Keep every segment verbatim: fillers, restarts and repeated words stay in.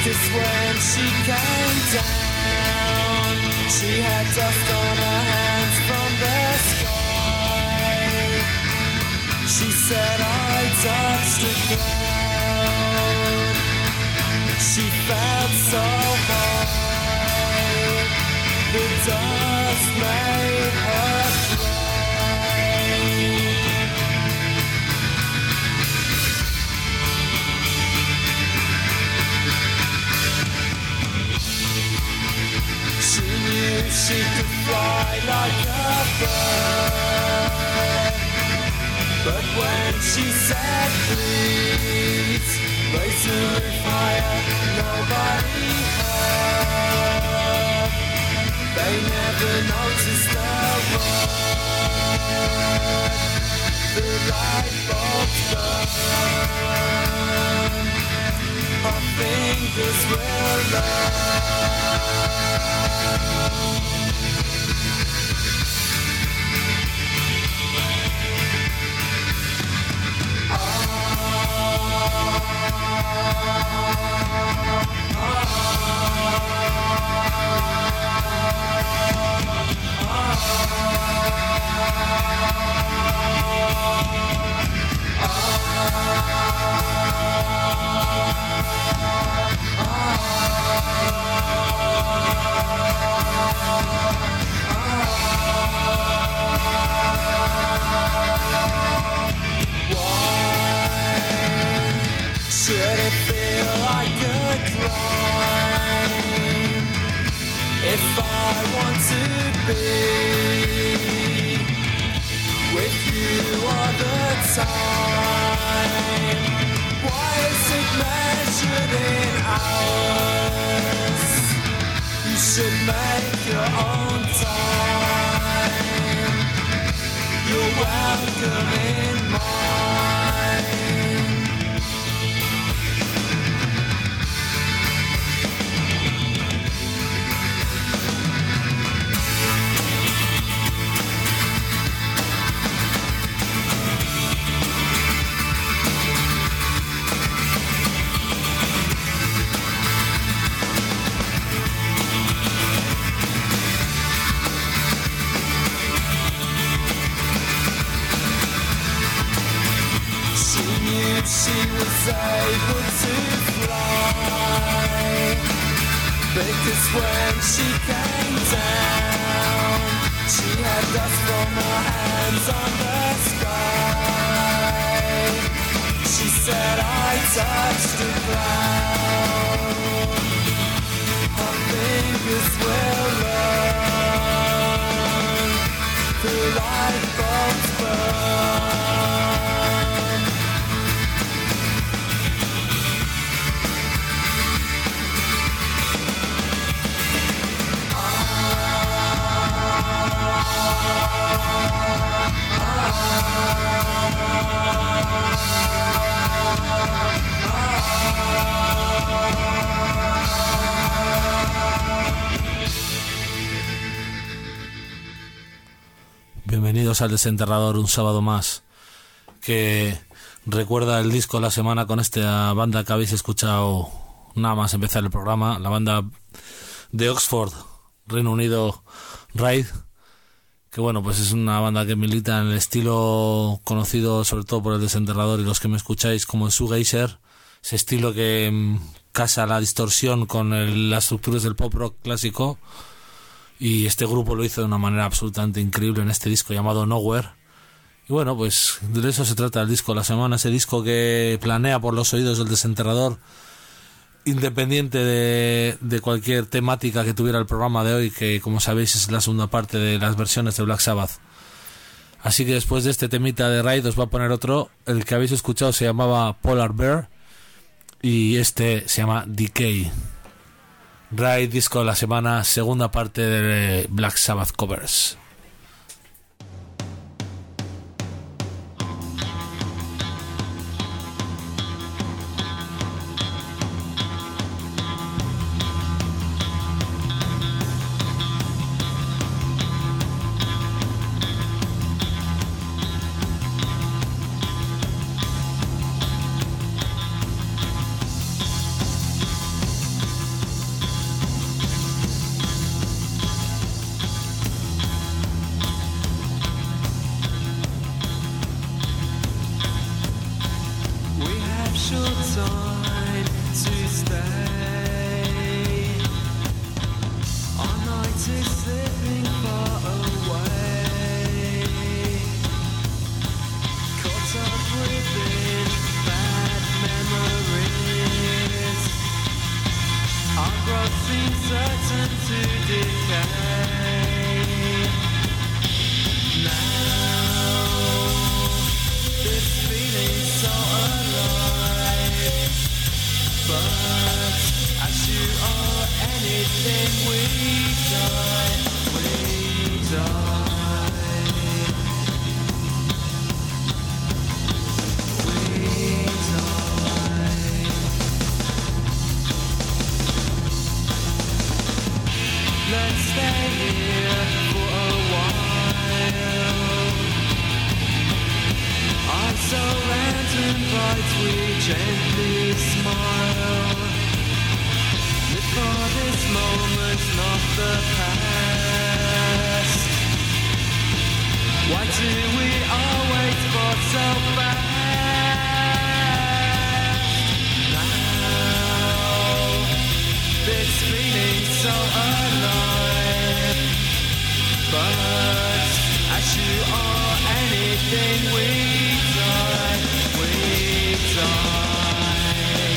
Because when she came down, she had dust on her hands from the sky. She said I touched the ground. She felt so high, the dust made her cry. She knew she could fly like a bird, but when she said please, raise the roof higher, nobody heard. They never noticed the word. The light bulbs burn, our fingers will learn. Should it feel like a crime if I want to be with you all the time? Why is it measured in hours? You should make your own time. You're welcome in mine. She was able to fly, because when she came down, she had dust from her hands on the sky. She said I touched the ground, her fingers will learn, the light bulbs burn. Bienvenidos al Desenterrador, un sábado más que recuerda el disco de la semana con esta banda que habéis escuchado nada más empezar el programa, la banda de Oxford, Reino Unido, Raid, que bueno, pues es una banda que milita en el estilo conocido sobre todo por el Desenterrador y los que me escucháis como el shoegazer, ese estilo que mmm, casa la distorsión con el, las estructuras del pop rock clásico. Y este grupo lo hizo de una manera absolutamente increíble en este disco llamado Nowhere. Y bueno, pues de eso se trata el disco de la semana, ese disco que planea por los oídos del Desenterrador, independiente de, de cualquier temática que tuviera el programa de hoy, que como sabéis es la segunda parte de las versiones de Black Sabbath. Así que después de este temita de Raid os va a poner otro. El que habéis escuchado se llamaba Polar Bear y este se llama Decay. Raid, disco de la semana, segunda parte de Black Sabbath Covers. growth seems certain to decay. Now, this feeling's so alive, but as you are anything, we die, we die, we die. Let's stay here for a while. I surround and bite, we gently smile. Live for this moment, not the past. Why do we always fall so fast? Now, this feeling so alive, but as you are anything, we die, we die,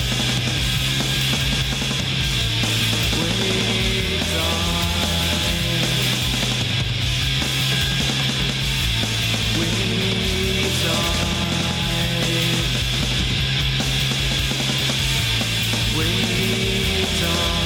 we die, we die, we die.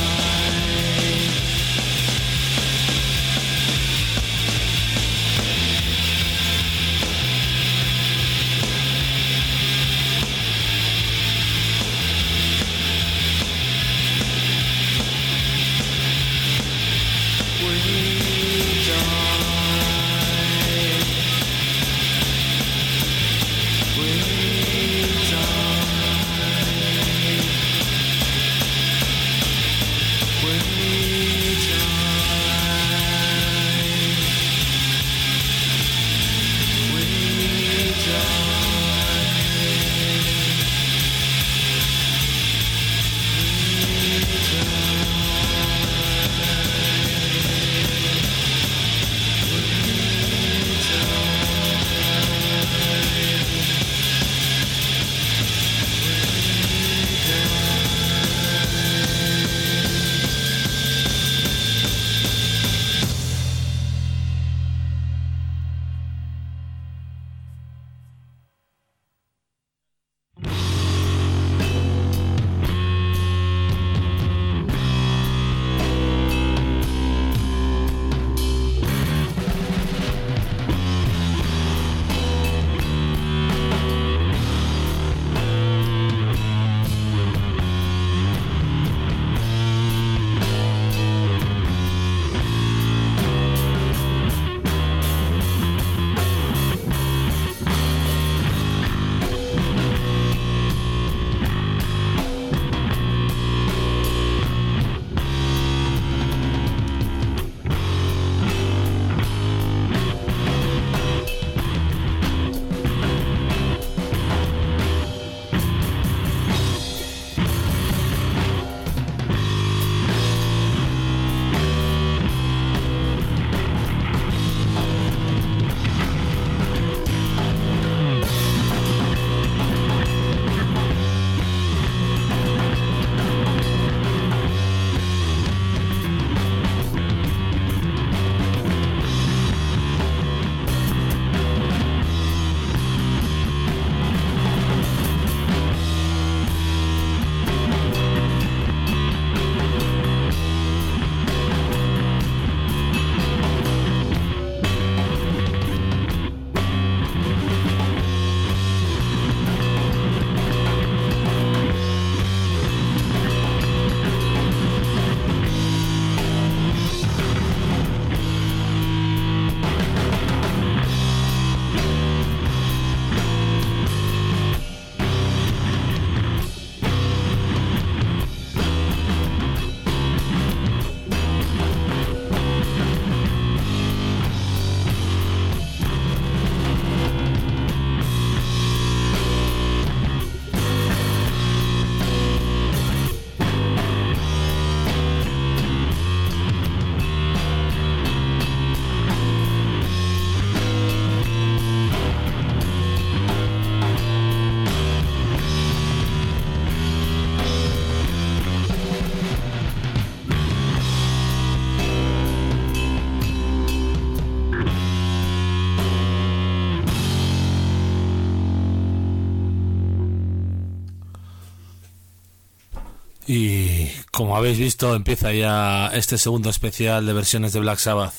Y como habéis visto, empieza ya este segundo especial de versiones de Black Sabbath.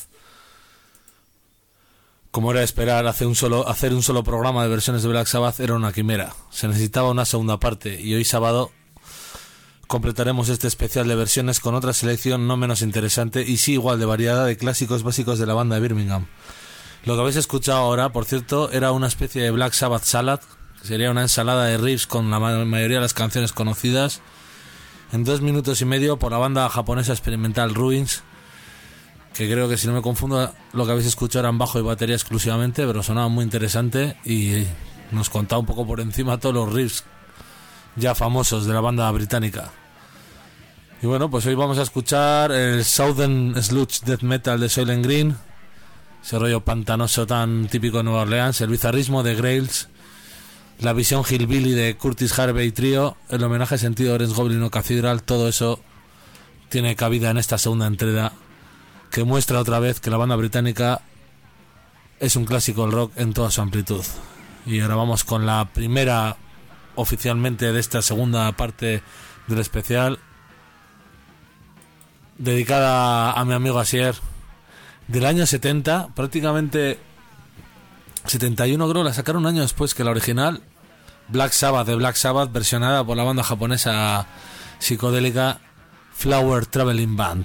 Como era de esperar, hacer un solo, hacer un solo programa de versiones de Black Sabbath era una quimera. Se necesitaba una segunda parte y hoy sábado completaremos este especial de versiones con otra selección no menos interesante y sí igual de variada de clásicos básicos de la banda de Birmingham. Lo que habéis escuchado ahora, por cierto, era una especie de Black Sabbath Salad, que sería una ensalada de riffs con la mayoría de las canciones conocidas, en dos minutos y medio por la banda japonesa experimental Ruins, que creo que, si no me confundo, lo que habéis escuchado eran bajo y batería exclusivamente, pero sonaba muy interesante y nos contaba un poco por encima todos los riffs ya famosos de la banda británica. Y bueno, pues hoy vamos a escuchar el Southern Sludge Death Metal de Soylent Green, ese rollo pantanoso tan típico de Nueva Orleans, el bizarrismo de Grails, la visión hillbilly de Curtis Harvey Trio, el homenaje sentido a Orange Goblin o Cathedral. Todo eso tiene cabida en esta segunda entrega, que muestra otra vez que la banda británica es un clásico del rock en toda su amplitud. Y ahora vamos con la primera oficialmente de esta segunda parte del especial, dedicada a mi amigo Asier, del año setenta, prácticamente setenta y uno, creo, la sacaron un año después que la original, Black Sabbath, de Black Sabbath, versionada por la banda japonesa psicodélica Flower Traveling Band.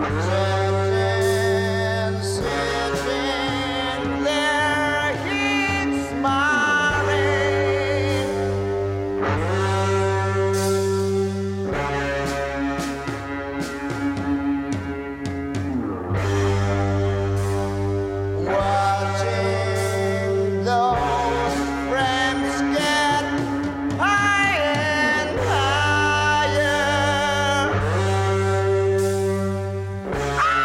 Ah!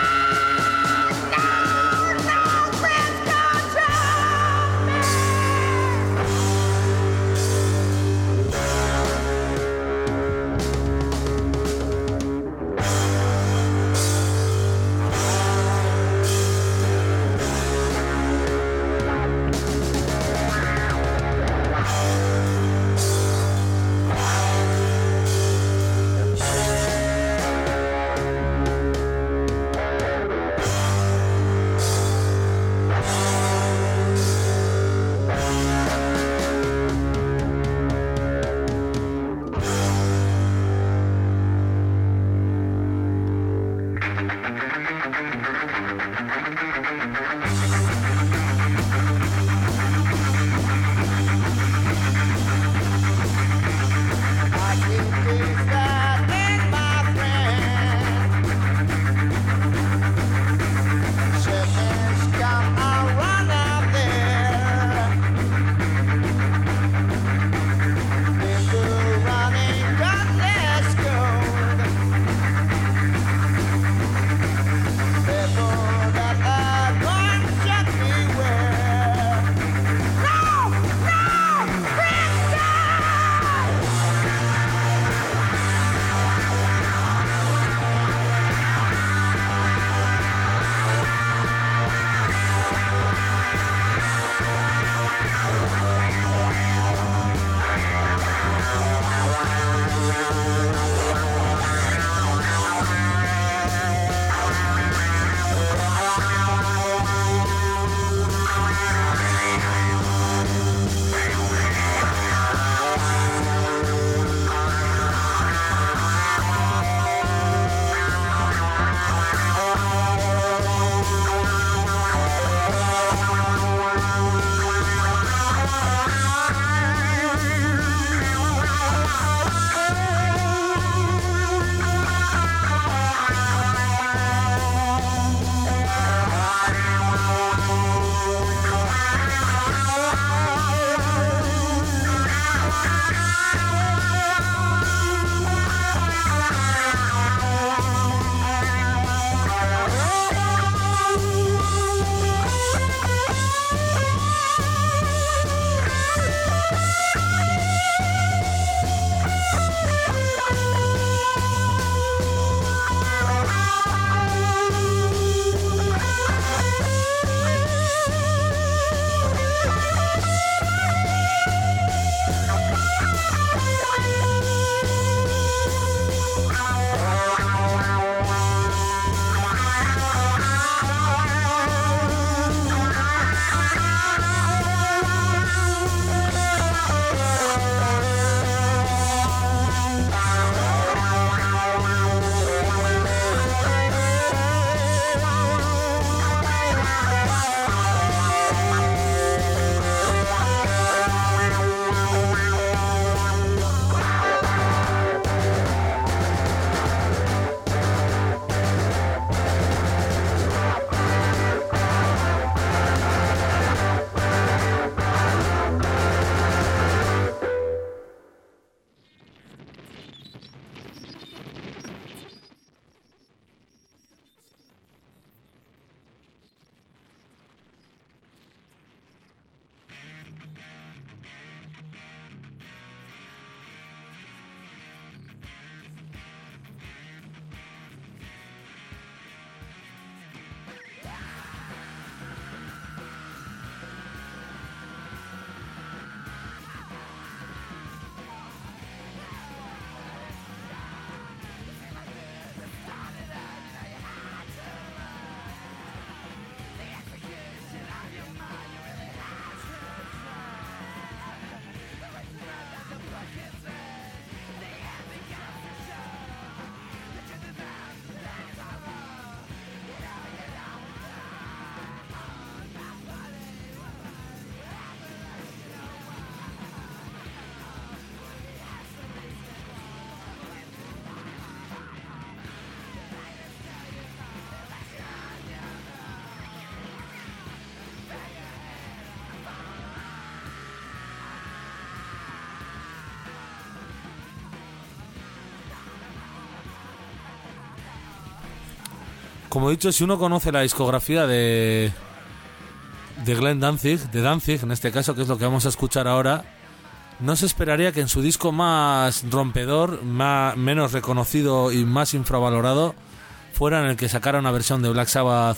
como he dicho, si uno conoce la discografía de de Glenn Danzig, de Danzig en este caso, que es lo que vamos a escuchar ahora, no se esperaría que en su disco más rompedor, más, menos reconocido y más infravalorado, fuera en el que sacara una versión de Black Sabbath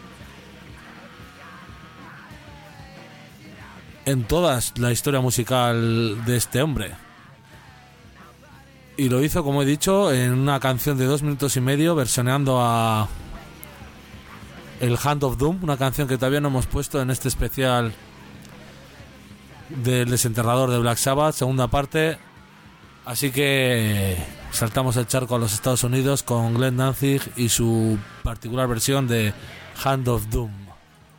en toda la historia musical de este hombre. Y lo hizo, como he dicho, en una canción de dos minutos y medio, versioneando a el Hand of Doom, una canción que todavía no hemos puesto en este especial del desenterrador de Black Sabbath, segunda parte. Así que saltamos el charco a los Estados Unidos con Glenn Danzig y su particular versión de Hand of Doom.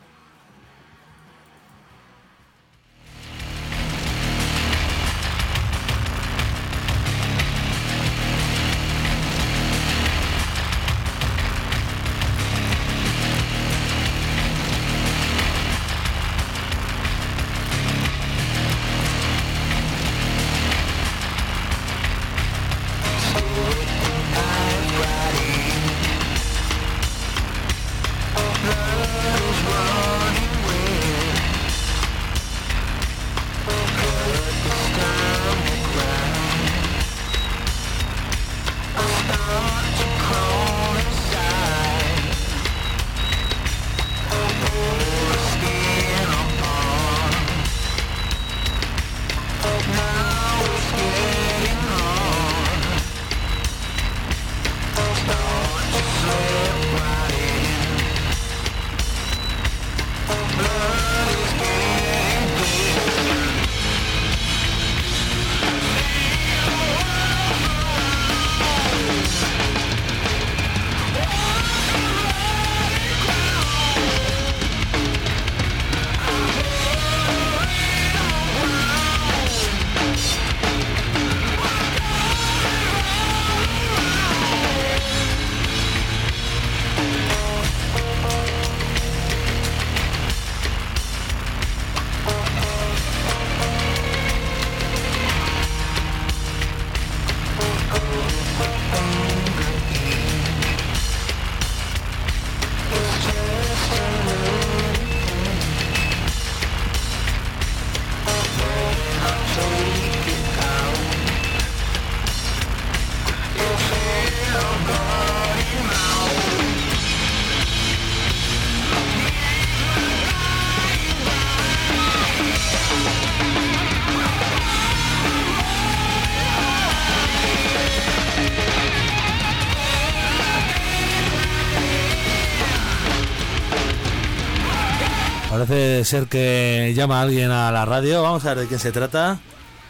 Parece ser que llama a alguien a la radio. Vamos a ver de quién se trata.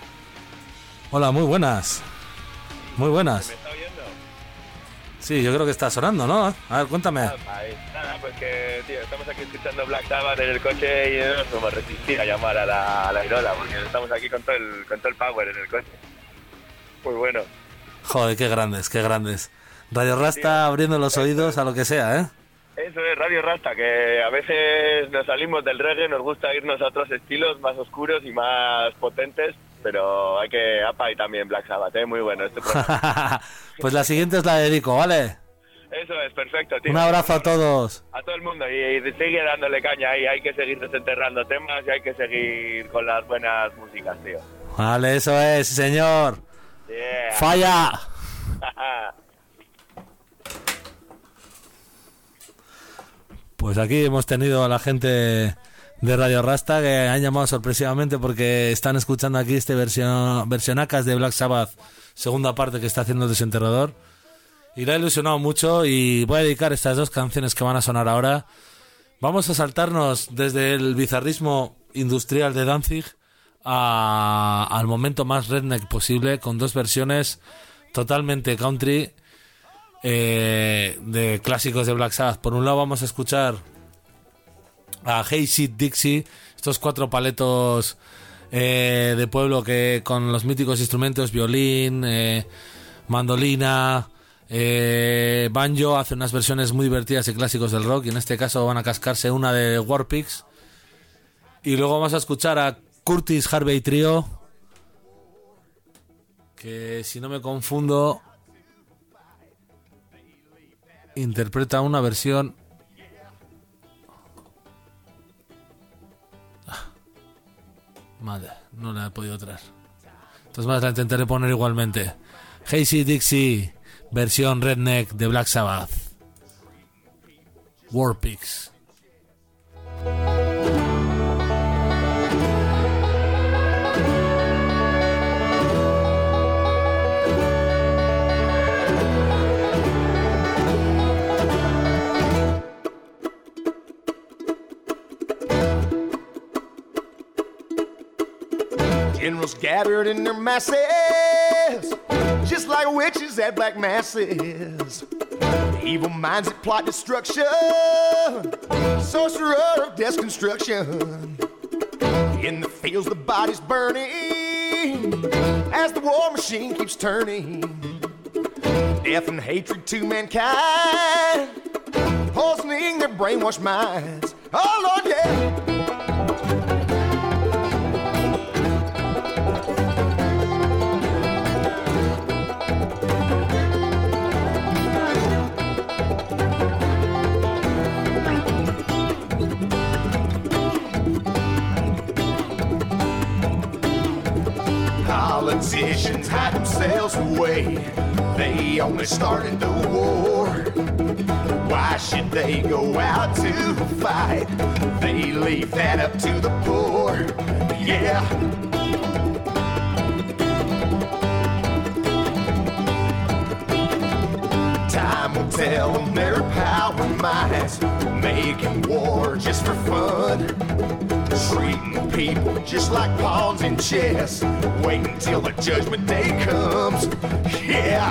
Hola, muy buenas. Muy buenas. ¿Me está oyendo? Sí, yo creo que está sonando, ¿no? A ver, cuéntame. Ah, nada, pues que, tío, estamos aquí escuchando Black Sabbath en el coche y no nos podemos resistir a llamar a la, a la Irola, porque estamos aquí con todo, el, con todo el power en el coche. Muy bueno. Joder, qué grandes, qué grandes. Radio Rasta, tío, abriendo los oídos a lo que sea, ¿eh? Eso es Radio Rasta, que a veces nos salimos del reggae, nos gusta irnos a otros estilos más oscuros y más potentes, pero hay que... Apa, y también Black Sabbath, ¿eh? Muy bueno este programa. Pues la siguiente os la dedico, ¿vale? Eso es, perfecto, tío. Un abrazo a todos. A todo el mundo, y, y sigue dándole caña ahí, hay que seguir desenterrando temas y hay que seguir con las buenas músicas, tío. Vale, eso es, señor. Yeah. ¡Falla! Pues aquí hemos tenido a la gente de Radio Rasta que han llamado sorpresivamente porque están escuchando aquí este versión, versionacas de Black Sabbath, segunda parte que está haciendo el desenterrador. Y le ha ilusionado mucho y voy a dedicar estas dos canciones que van a sonar ahora. Vamos a saltarnos desde el bizarrismo industrial de Danzig a, al momento más redneck posible, con dos versiones totalmente country eh, de clásicos de Black Sabbath. Por un lado vamos a escuchar a Hayseed Dixie, estos cuatro paletos eh, de pueblo que con los míticos instrumentos violín, eh, mandolina, eh, banjo, hacen unas versiones muy divertidas y clásicos del rock, y en este caso van a cascarse una de War Pigs. Y luego vamos a escuchar a Curtis Harvey Trio, que si no me confundo interpreta una versión... Ah, madre, no la he podido traer. Entonces más la intentaré poner igualmente. Hazy Dixie, versión Redneck de Black Sabbath. War Pigs. Generals gathered in their masses, just like witches at black masses. Evil minds that plot destruction, sorcerer of death's construction. In the fields the body's burning, as the war machine keeps turning. Death and hatred to mankind, poisoning their brainwashed minds. Oh Lord, yeah. Politicians hide themselves away. They only started the war. Why should they go out to fight? They leave that up to the poor. Yeah. Time will tell them their power minds, making war just for fun. Treating people just like pawns in chess, waiting until the judgment day comes. Yeah.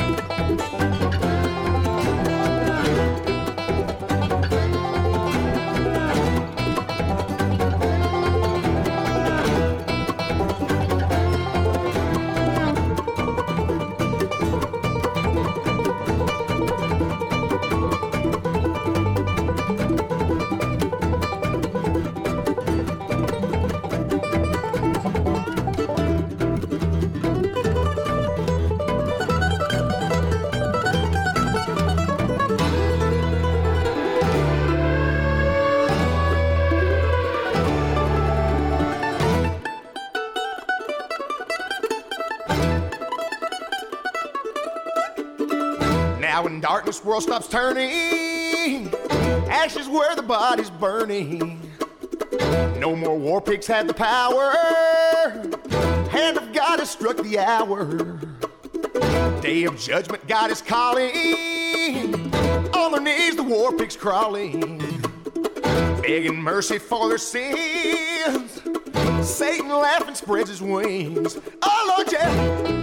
When darkness world stops turning, ashes where the body's burning. No more war pigs had the power. Hand of God has struck the hour. Day of judgment, God is calling. On their knees, the war pigs crawling, begging mercy for their sins. Satan laughing spreads his wings. Oh Lord, yeah.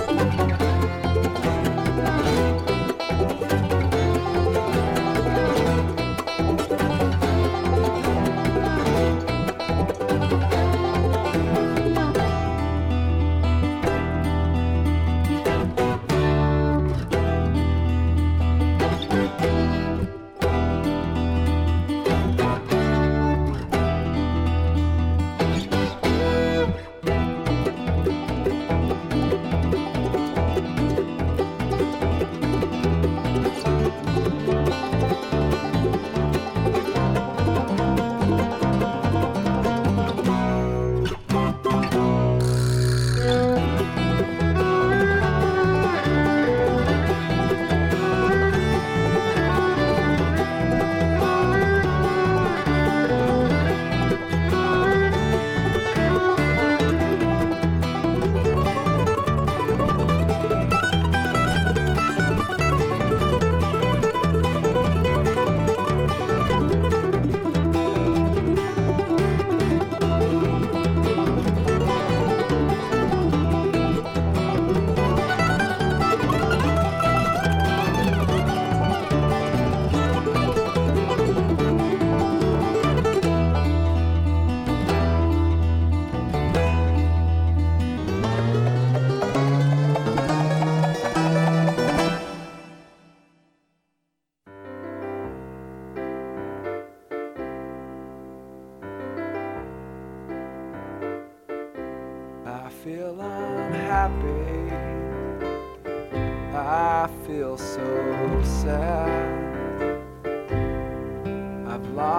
feel unhappy. I feel so sad.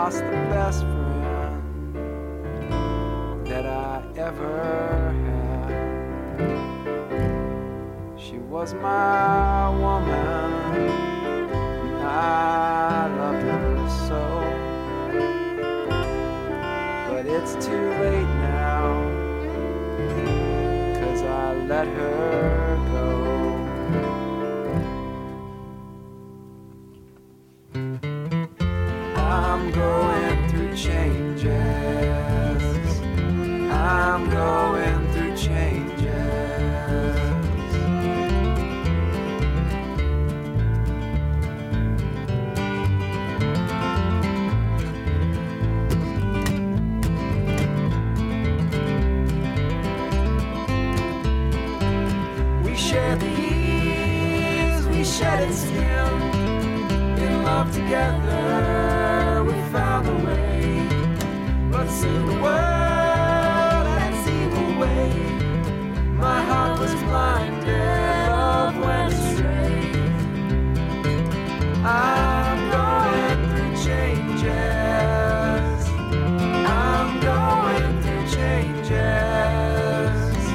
lost the best friend that I ever had. She was my woman, I loved her so. But it's too late now, 'cause I let her go. I'm going through changes. I'm going through changes. We shared the years, we shedded skin. In love together, we found a way. But soon the world had seemed away. My heart was blinded, love went astray. I'm going through changes. I'm going through changes.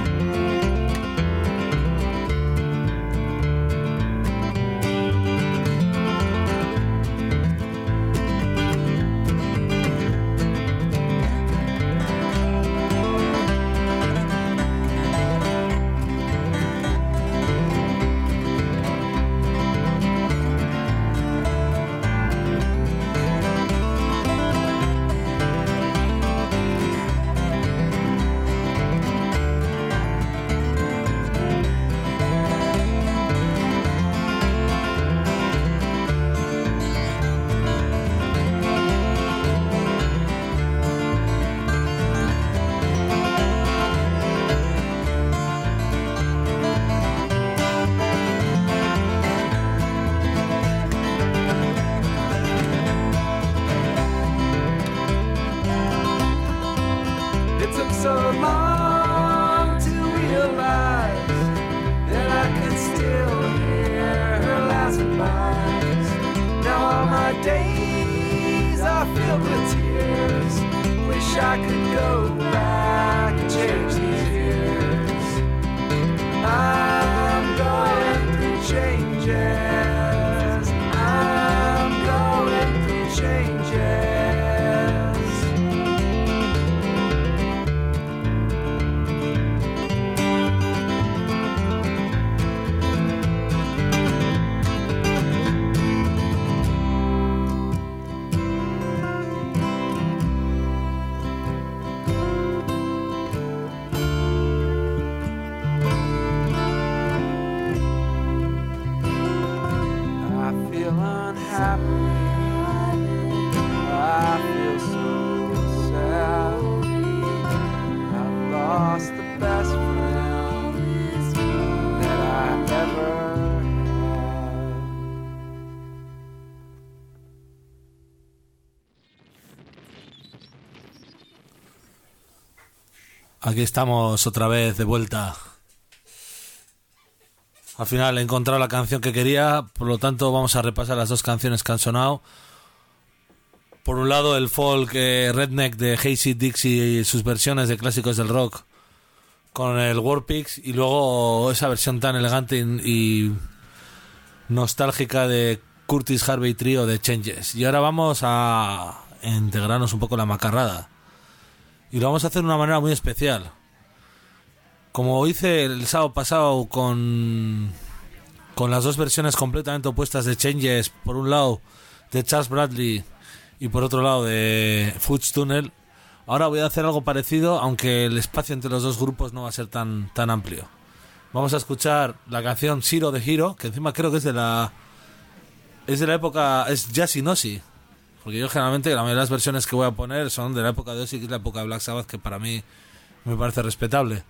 Aquí estamos otra vez de vuelta. Al final he encontrado la canción que quería, por lo tanto vamos a repasar las dos canciones que han sonado. Por un lado el folk eh, redneck de Hazy Dixie y sus versiones de clásicos del rock con el Warpix, y luego esa versión tan elegante y, y nostálgica de Curtis Harvey Trio de Changes. Y ahora vamos a integrarnos un poco en la macarrada. Y lo vamos a hacer de una manera muy especial. Como hice el sábado pasado con, con las dos versiones completamente opuestas de Changes, por un lado de Charles Bradley y por otro lado de Fudge Tunnel, ahora voy a hacer algo parecido, aunque el espacio entre los dos grupos no va a ser tan, tan amplio. Vamos a escuchar la canción Zero de Hero, que encima creo que es de la es de la época, es Jazzy Nossi. Porque yo generalmente la mayoría de las versiones que voy a poner son de la época de Ozzy, que es la época de Black Sabbath, que para mí me parece respetable.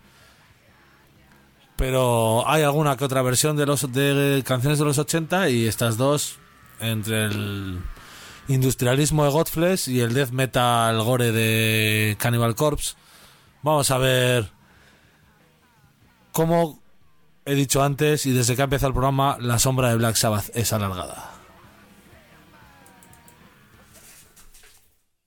Pero hay alguna que otra versión de los de canciones de los ochenta, y estas dos, entre el industrialismo de Godflesh y el death metal gore de Cannibal Corpse, vamos a ver cómo he dicho antes, y desde que ha empezado el programa, la sombra de Black Sabbath es alargada.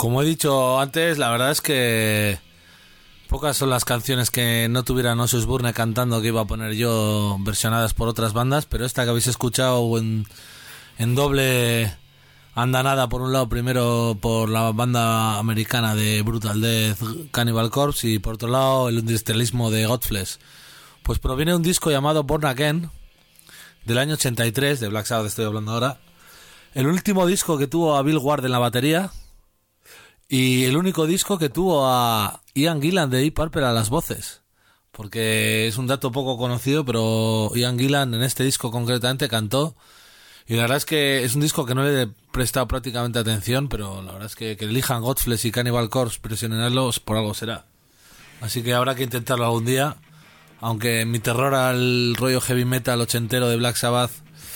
Como he dicho antes, la verdad es que pocas son las canciones que no tuvieran Ozzy Osbourne cantando que iba a poner yo versionadas por otras bandas, pero esta que habéis escuchado en, en doble andanada, por un lado primero por la banda americana de Brutal Death, Cannibal Corpse, y por otro lado el industrialismo de Godflesh, pues proviene de un disco llamado Born Again del año ochenta y tres, de Black Sabbath estoy hablando ahora, el último disco que tuvo a Bill Ward en la batería y el único disco que tuvo a Ian Gillan de Deep Purple a las voces, porque es un dato poco conocido, pero Ian Gillan en este disco concretamente cantó, y la verdad es que es un disco que no le he prestado prácticamente atención, pero la verdad es que, que elijan Godflesh y Cannibal Corpse presionarlos por algo será, así que habrá que intentarlo algún día, aunque mi terror al rollo heavy metal ochentero de Black Sabbath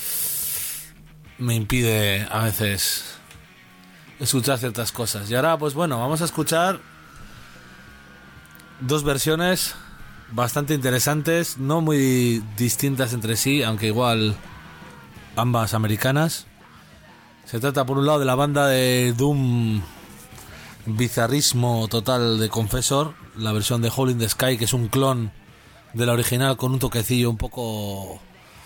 me impide a veces escuchar ciertas cosas. Y ahora, pues bueno, vamos a escuchar dos versiones bastante interesantes, no muy distintas entre sí, aunque igual ambas americanas. Se trata por un lado de la banda de doom bizarrismo total de Confessor, la versión de Hole in the Sky, que es un clon de la original con un toquecillo un poco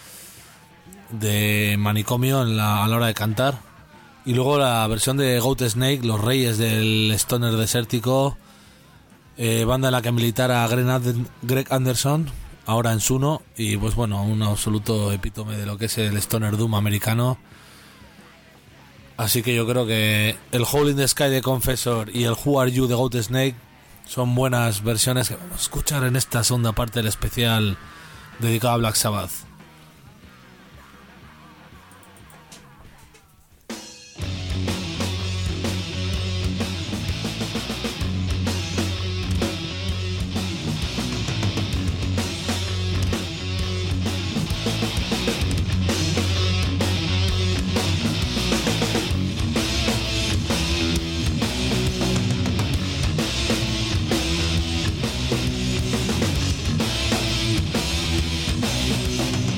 de manicomio en la, a la hora de cantar. Y luego la versión de Goat Snake, los reyes del stoner desértico, eh, banda en la que militara Greg Anderson, ahora en Suno, y pues bueno, un absoluto epítome de lo que es el stoner doom americano. Así que yo creo que el Hole in the Sky de Confessor y el Who Are You de Goat Snake son buenas versiones que vamos a escuchar en esta segunda parte del especial dedicado a Black Sabbath. Thank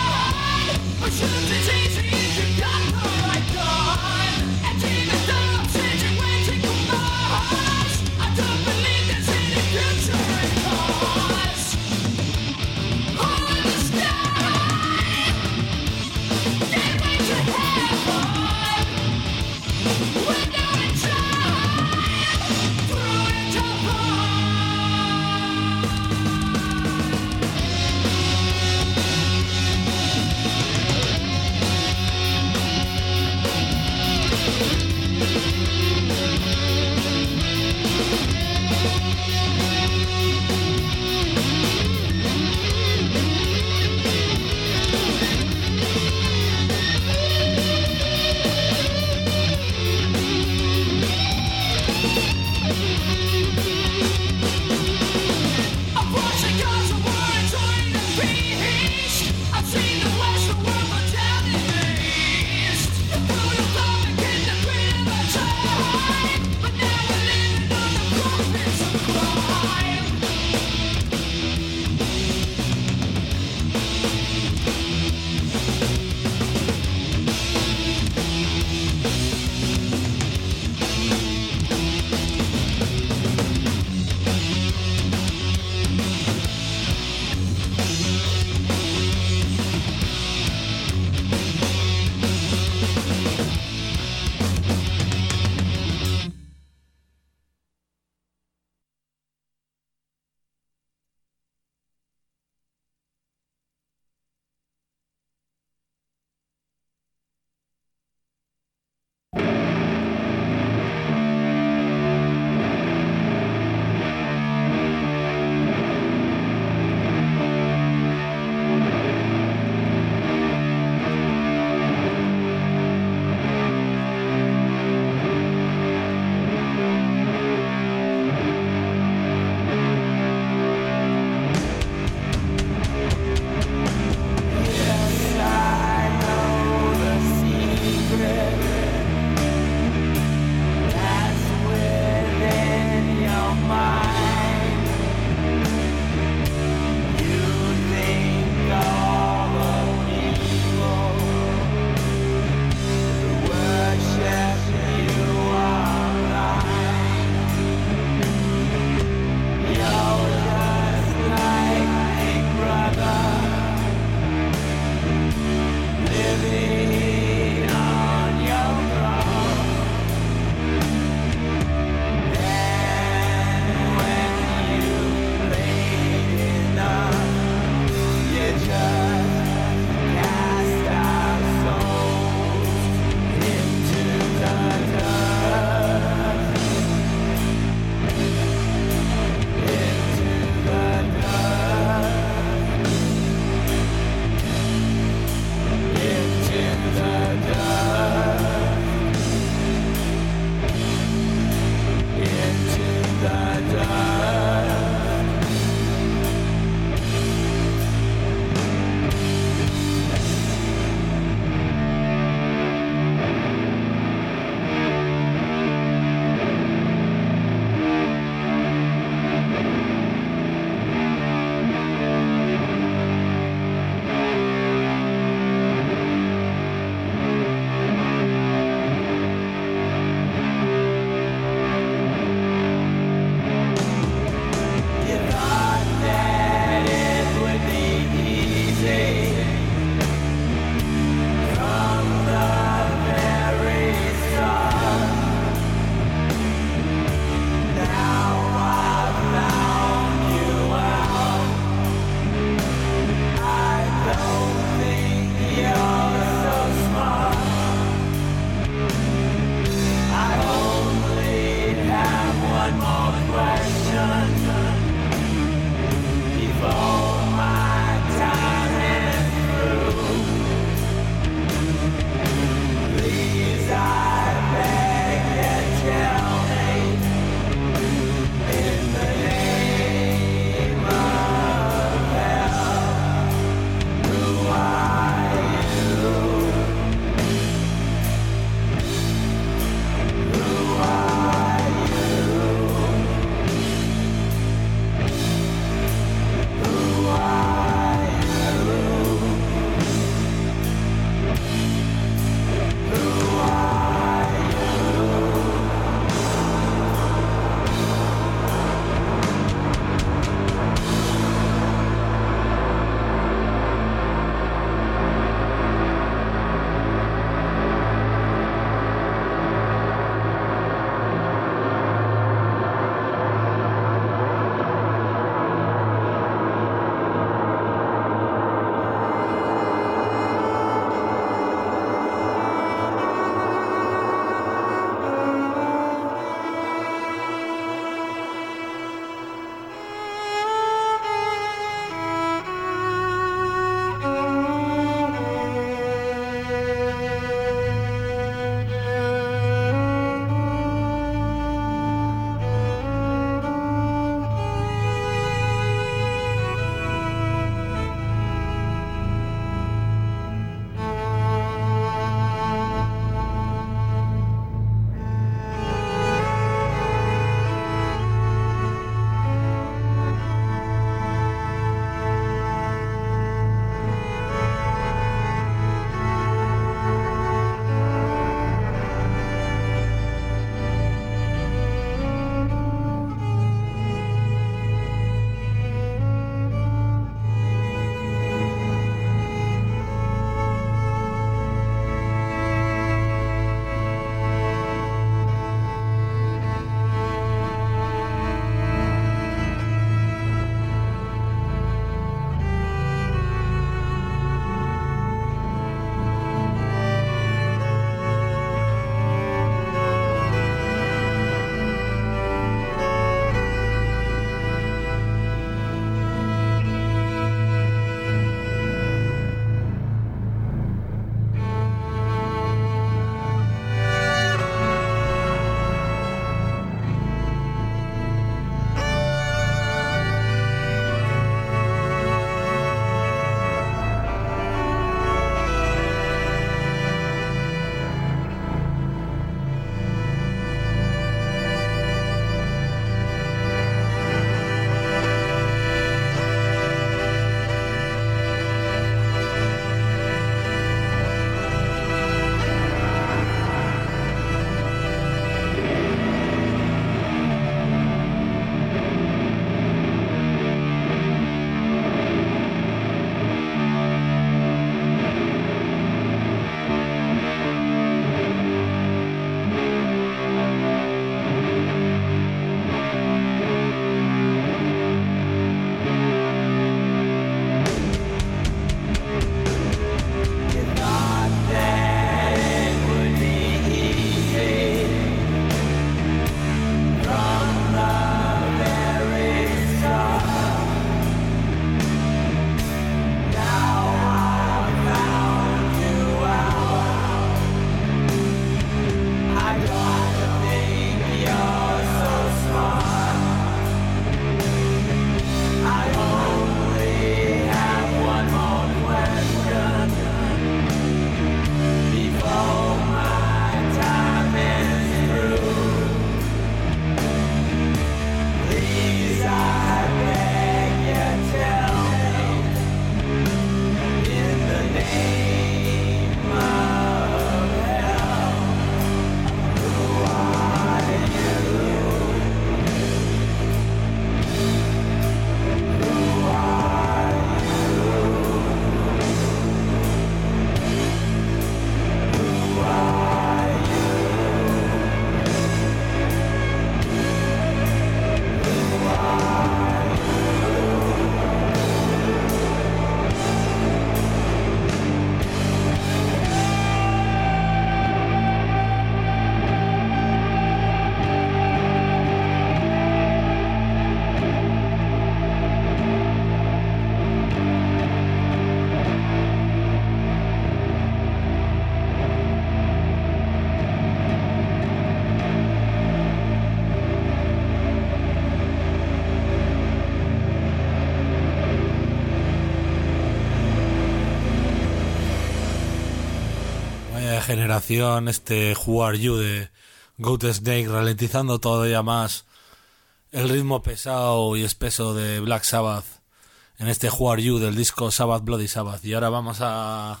generación, este Who Are You de Goat Snake, ralentizando todavía más el ritmo pesado y espeso de Black Sabbath en este Who Are You del disco Sabbath Bloody Sabbath. Y ahora vamos a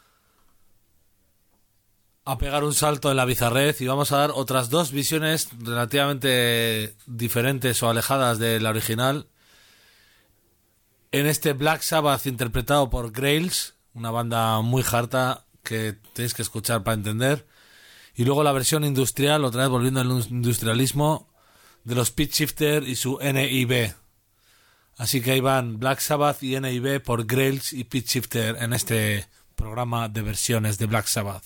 a pegar un salto en la bizarrez y vamos a dar otras dos visiones relativamente diferentes o alejadas de la original en este Black Sabbath interpretado por Grails, una banda muy harta que tenéis que escuchar para entender, y luego la versión industrial, otra vez volviendo al industrialismo, de los Pitch Shifter y su N I B. Así que ahí van Black Sabbath y N I B por Grails y Pitch Shifter en este programa de versiones de Black Sabbath.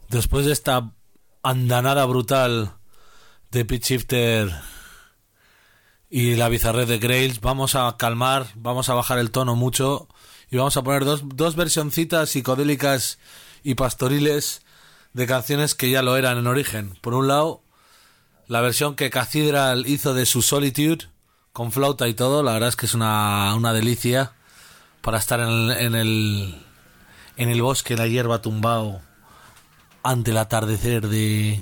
Después de esta andanada brutal de Pitch Shifter y la bizarrez de Grails, vamos a calmar, vamos a bajar el tono mucho y vamos a poner dos, dos versioncitas psicodélicas y pastoriles de canciones que ya lo eran en origen. Por un lado, la versión que Cathedral hizo de su Solitude, con flauta y todo, la verdad es que es una, una delicia para estar en el, en el, en el bosque, la hierba tumbado, ante el atardecer de,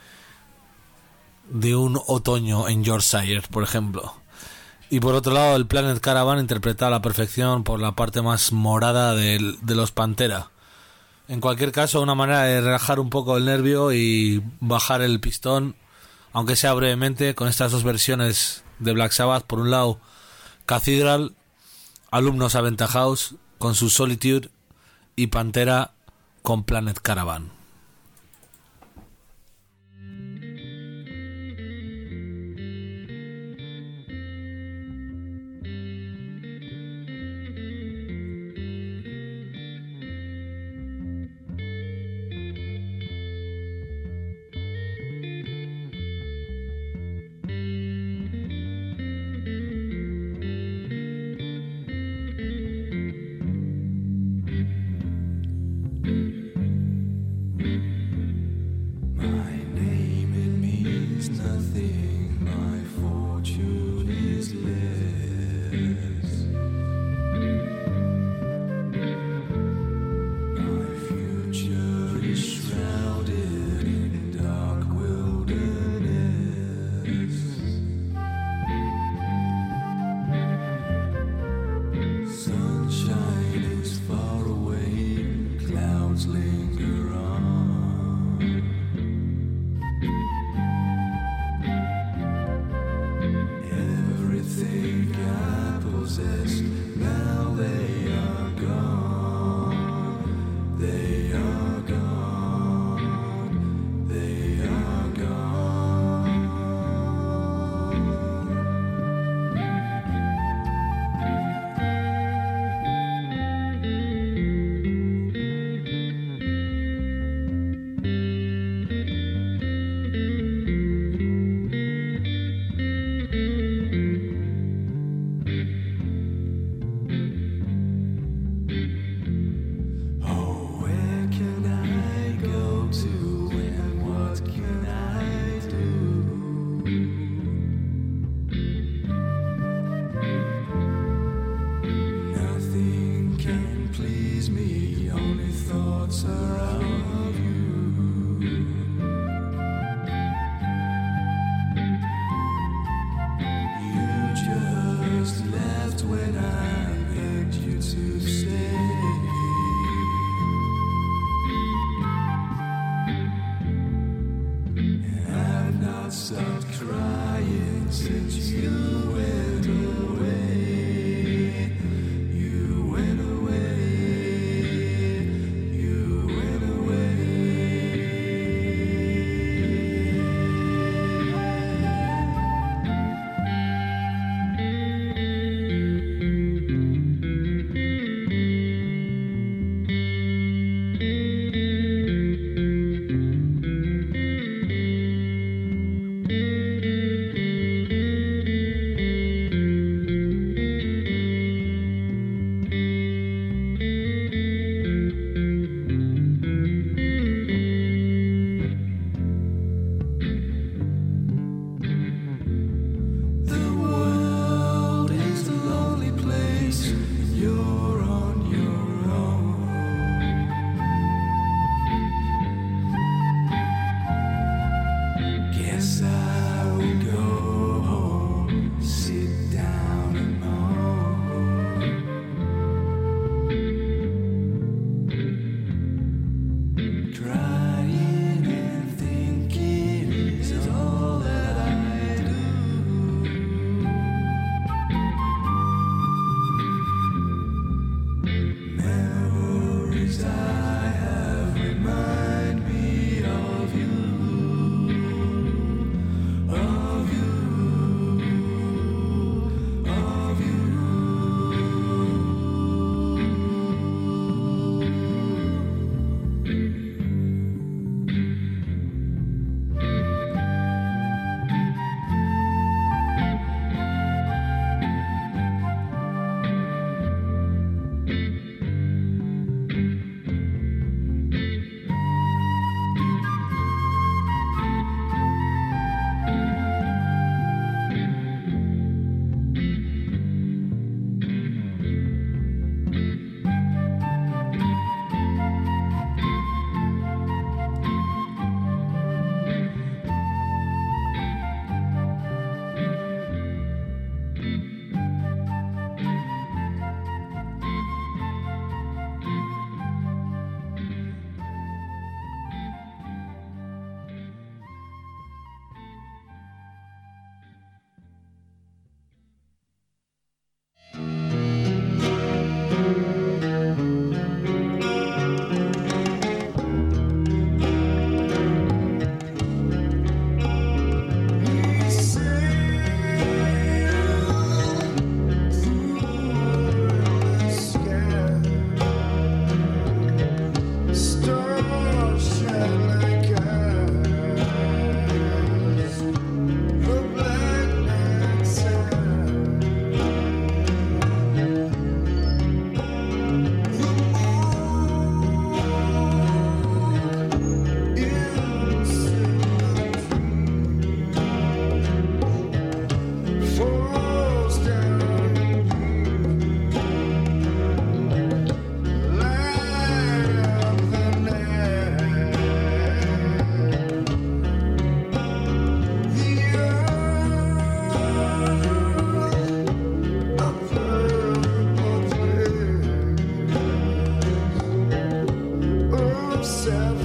de un otoño en Yorkshire, por ejemplo. Y por otro lado, el Planet Caravan, interpretado a la perfección por la parte más morada de, de los Pantera. En cualquier caso, una manera de relajar un poco el nervio y bajar el pistón, aunque sea brevemente, con estas dos versiones de Black Sabbath. Por un lado, Cathedral, alumnos aventajados con su Solitude, y Pantera con Planet Caravan.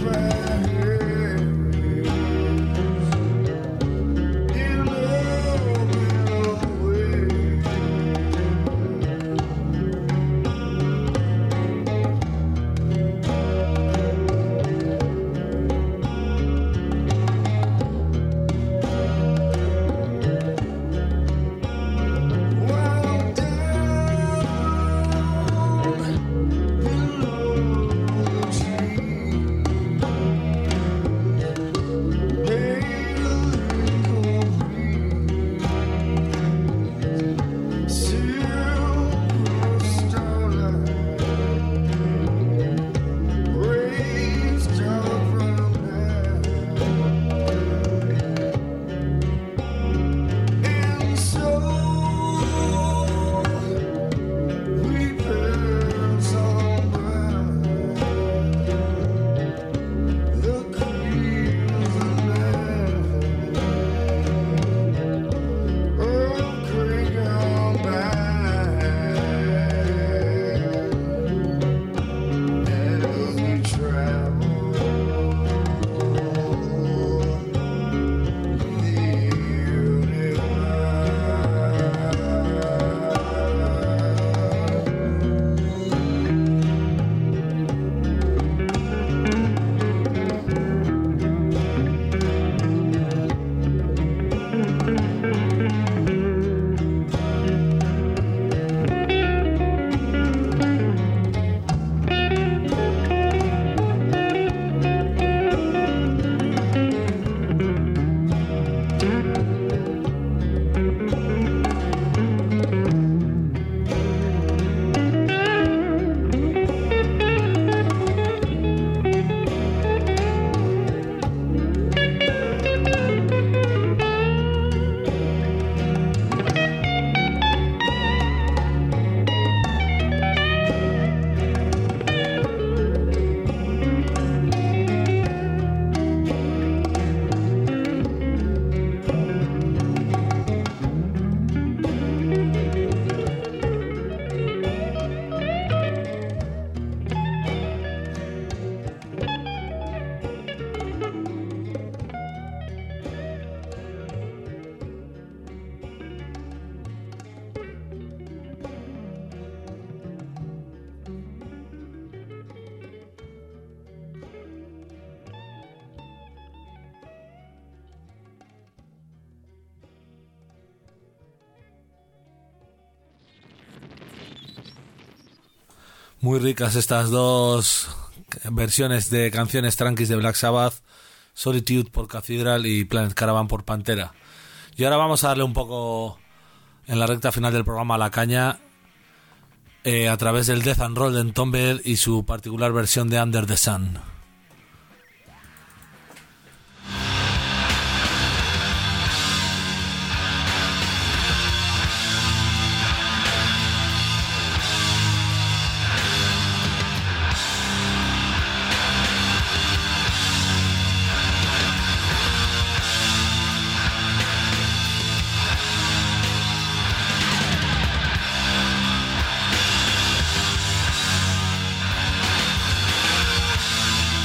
Muy ricas estas dos versiones de canciones tranquis de Black Sabbath, Solitude por Cathedral y Planet Caravan por Pantera. Y ahora vamos a darle un poco en la recta final del programa a la caña eh, a través del Death and Roll de Entombed y su particular versión de Under the Sun. Thank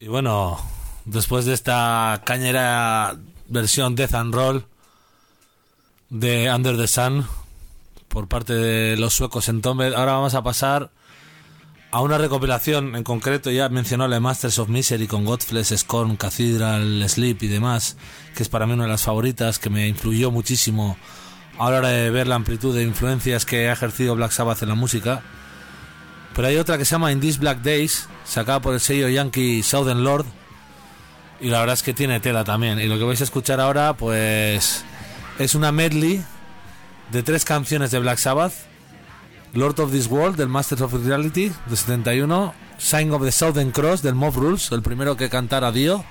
Y bueno, después de esta cañera versión Death and Roll de Under the Sun por parte de los suecos Entombed, ahora vamos a pasar a una recopilación. En concreto ya mencionó la Masters of Misery con Godflesh, Scorn, Cathedral, Sleep y demás, que es para mí una de las favoritas, que me influyó muchísimo a la hora de ver la amplitud de influencias que ha ejercido Black Sabbath en la música. Pero hay otra que se llama In These Black Days, sacada por el sello Yankee Southern Lord, y la verdad es que tiene tela también. Y lo que vais a escuchar ahora pues es una medley de tres canciones de Black Sabbath: Lord of This World del Masters of Reality de setenta y uno, Sign of the Southern Cross del Mob Rules, el primero que cantara Dio,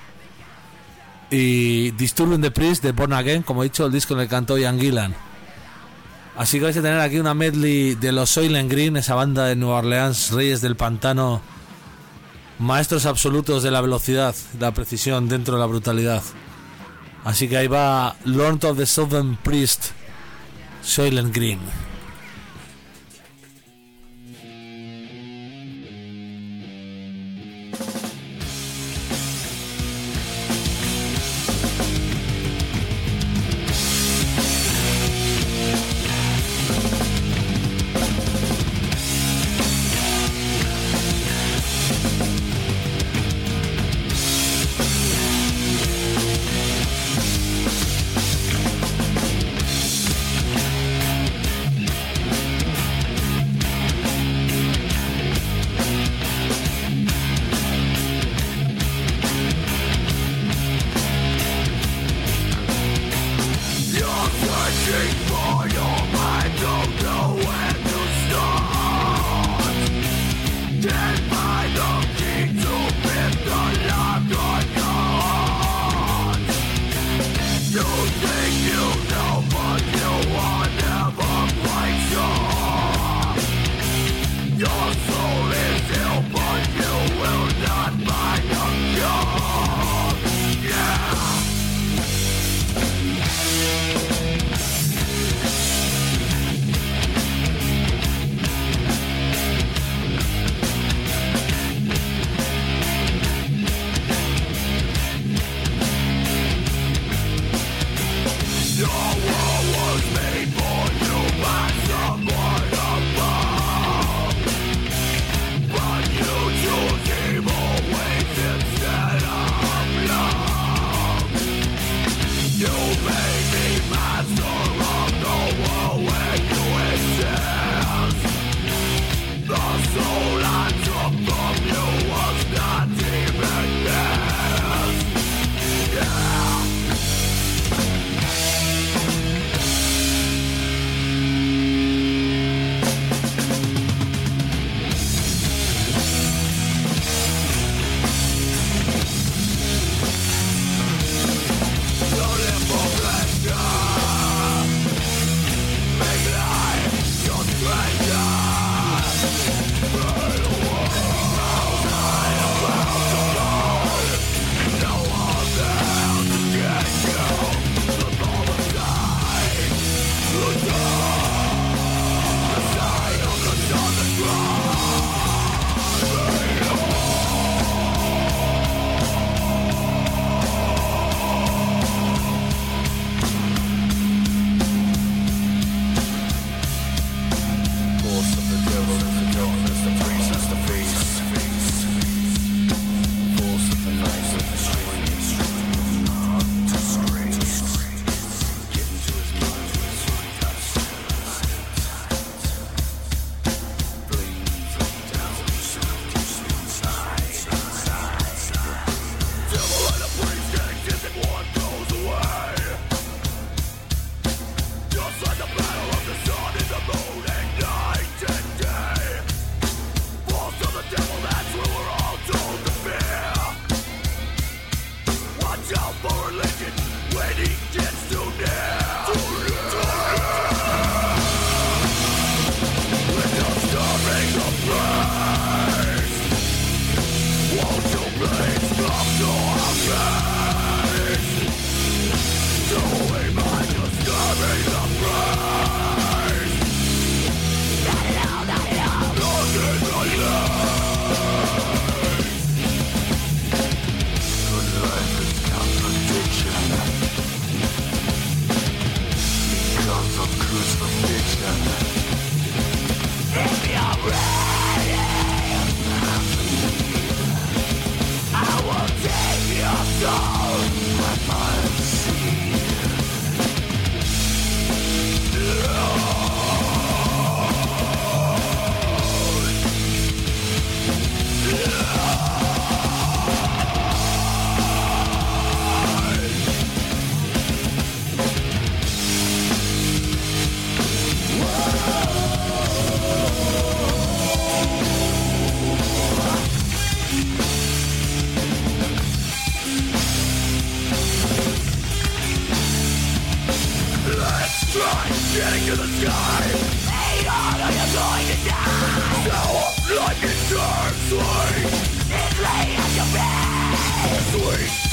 y Disturbing the Priest de Born Again, como he dicho, el disco en el que cantó Ian Gillan. Así que vais a tener aquí una medley de los Soylent Green, esa banda de Nueva Orleans, reyes del pantano, maestros absolutos de la velocidad, la precisión dentro de la brutalidad. Así que ahí va Lord of the Southern Priest, Soylent Green. Thank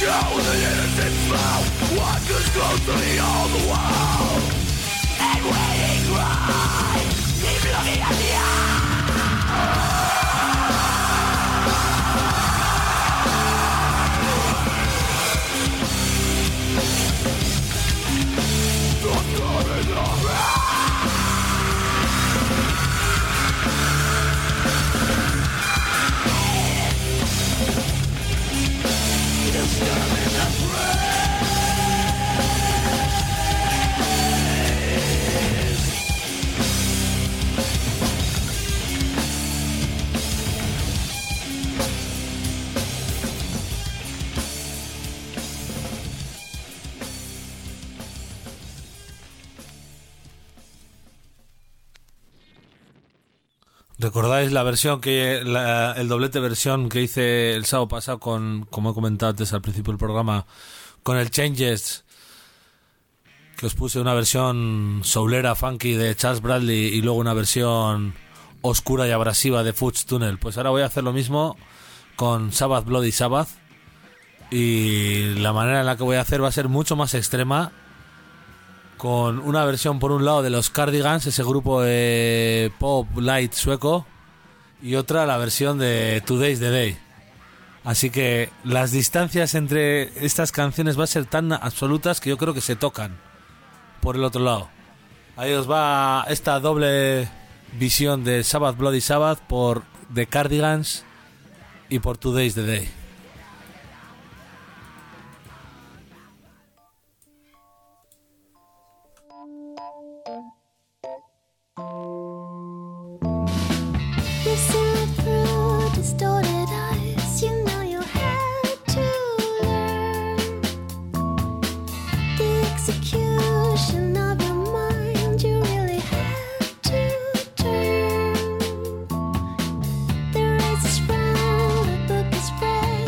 ¿Recordáis la versión que la, el doblete versión que hice el sábado pasado con, como he comentado antes al principio del programa, con el Changes, que os puse una versión soulera funky de Charles Bradley y luego una versión oscura y abrasiva de Fudge Tunnel? Pues ahora voy a hacer lo mismo con Sabbath Bloody Sabbath, y la manera en la que voy a hacer va a ser mucho más extrema, con una versión por un lado de los Cardigans, ese grupo de pop light sueco, y otra la versión de Today's the Day. Así que las distancias entre estas canciones va a ser tan absolutas que yo creo que se tocan por el otro lado. Ahí os va esta doble visión de Sabbath Bloody Sabbath por The Cardigans y por Today's the Day. Spread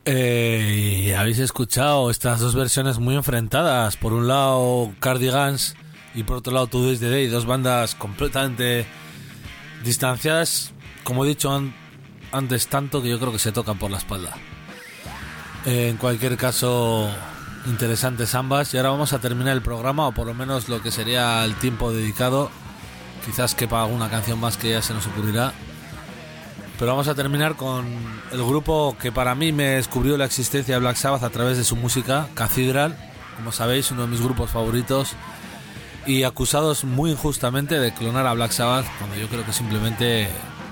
Eh, habéis escuchado estas dos versiones muy enfrentadas. Por un lado Cardigans y por otro lado Today's the Day, dos bandas completamente distanciadas, como he dicho an- antes, tanto que yo creo que se tocan por la espalda. Eh, en cualquier caso, interesantes ambas. Y ahora vamos a terminar el programa, o por lo menos lo que sería el tiempo dedicado. Quizás quepa alguna canción más que ya se nos ocurrirá. Pero vamos a terminar con el grupo que para mí me descubrió la existencia de Black Sabbath a través de su música, Cathedral, como sabéis, uno de mis grupos favoritos, y acusados muy injustamente de clonar a Black Sabbath, cuando yo creo que simplemente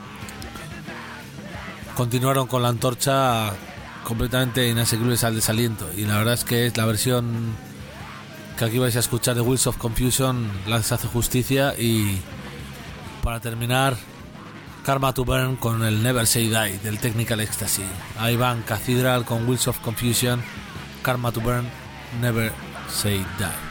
continuaron con la antorcha completamente inasequibles al desaliento. Y la verdad es que es la versión que aquí vais a escuchar de Wheels of Confusion, les hace justicia. Y para terminar, Karma to Burn con el Never Say Die del Technical Ecstasy. Ahí van Cathedral con Wheels of Confusion, Karma to Burn, Never Say Die.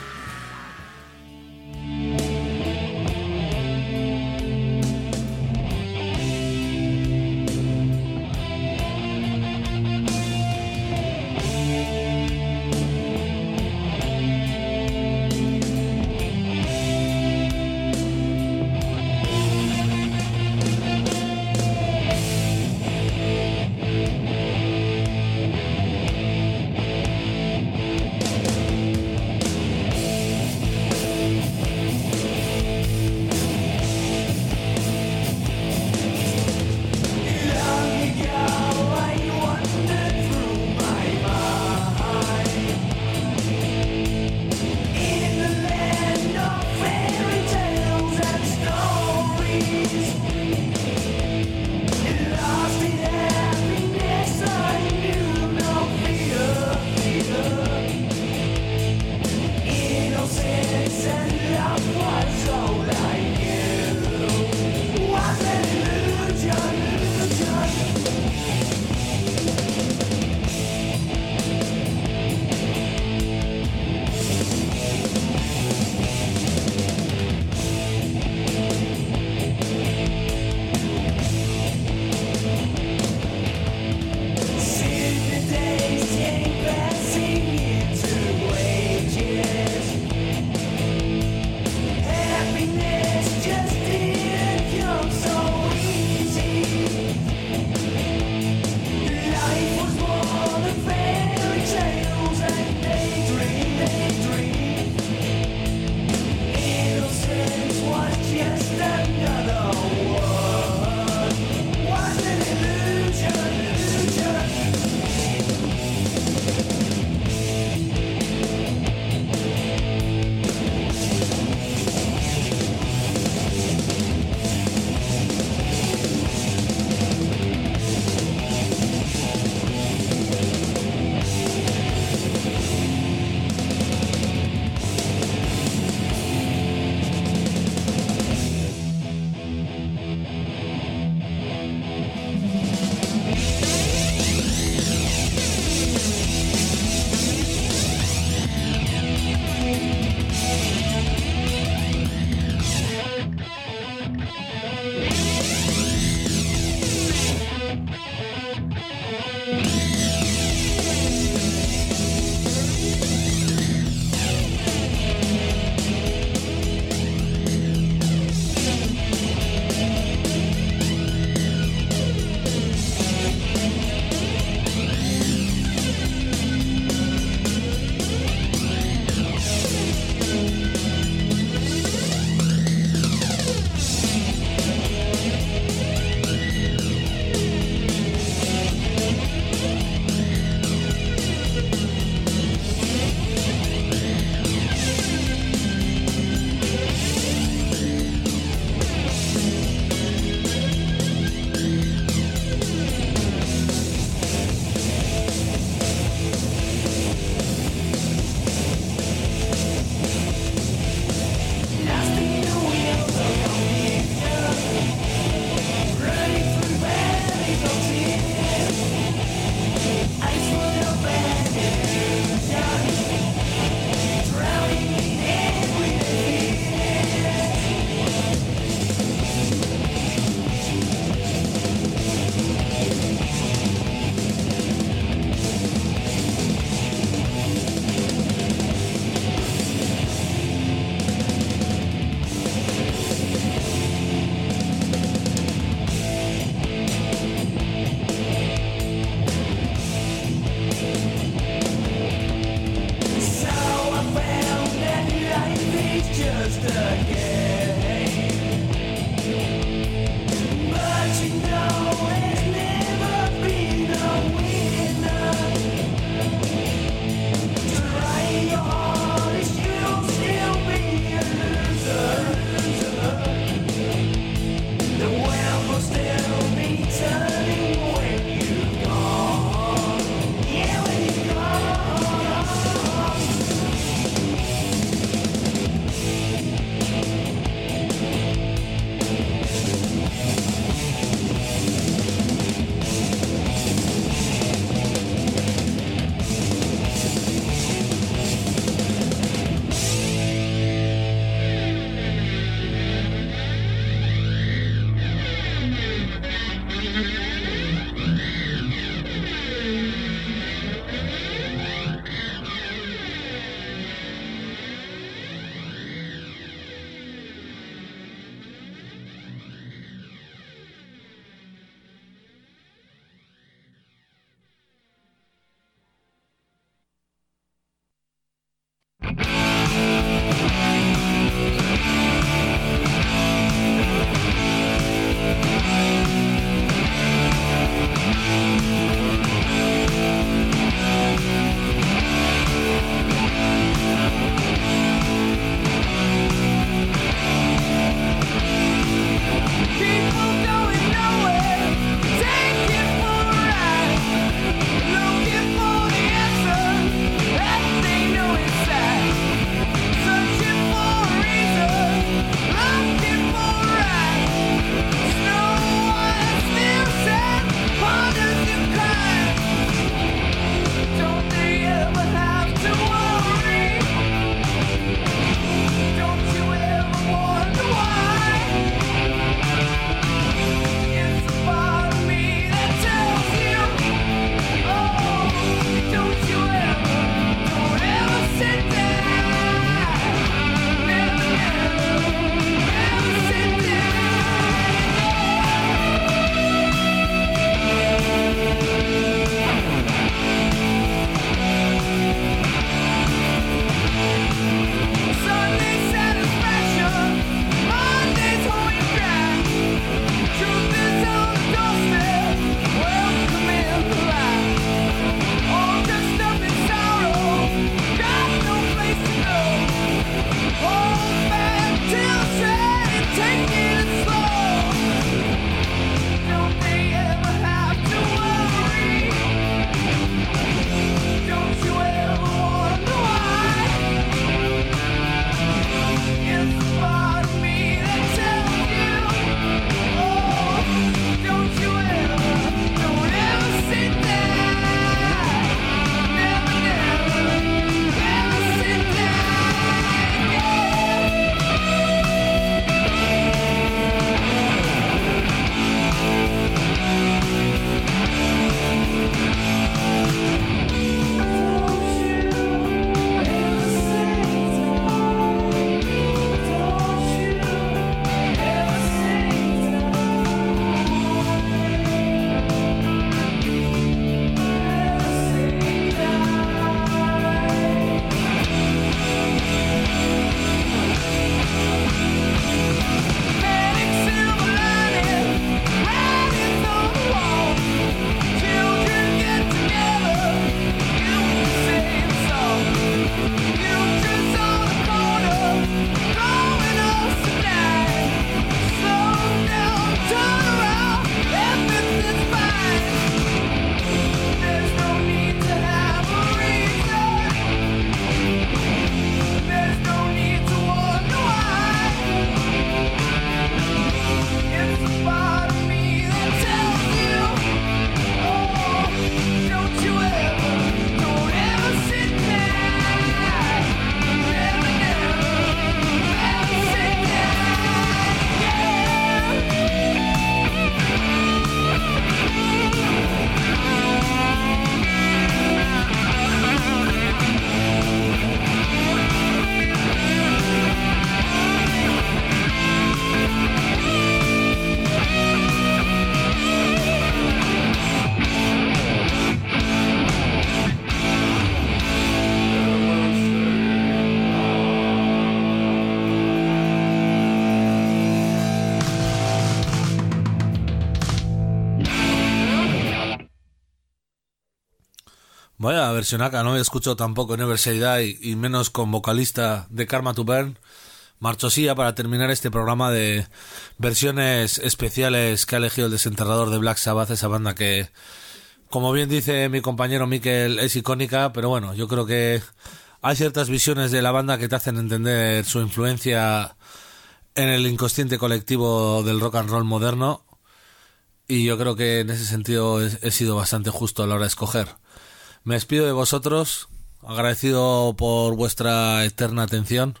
Vaya versionaca, no he escuchado tampoco Never Say Die y menos con vocalista de Karma to Burn. Marchosilla para terminar este programa de versiones especiales que ha elegido el Desenterrador de Black Sabbath, esa banda que, como bien dice mi compañero Mikel, es icónica, pero bueno, yo creo que hay ciertas visiones de la banda que te hacen entender su influencia en el inconsciente colectivo del rock and roll moderno, y yo creo que en ese sentido he, he sido bastante justo a la hora de escoger. Me despido de vosotros, agradecido por vuestra eterna atención.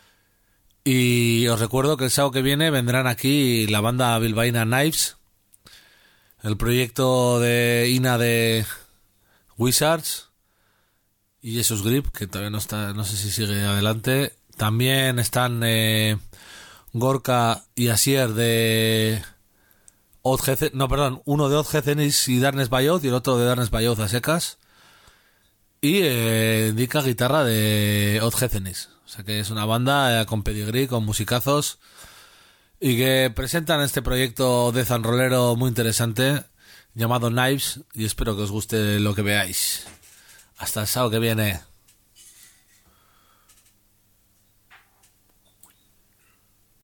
Y os recuerdo que el sábado que viene vendrán aquí la banda bilbaína Knives, el proyecto de Ina de Wizards y Jesus Grip, que todavía no está, no sé si sigue adelante. También están eh, Gorka y Asier de Odd Gece- no, perdón, uno de Odd Gecenis y Darkness by Oath y el otro de Darkness by Oath a secas. Y eh, indica guitarra de Odd Gecenis. O sea que es una banda eh, con pedigrí, con musicazos, y que presentan este proyecto death and rollero muy interesante llamado Knives, y espero que os guste lo que veáis. Hasta el sábado que viene.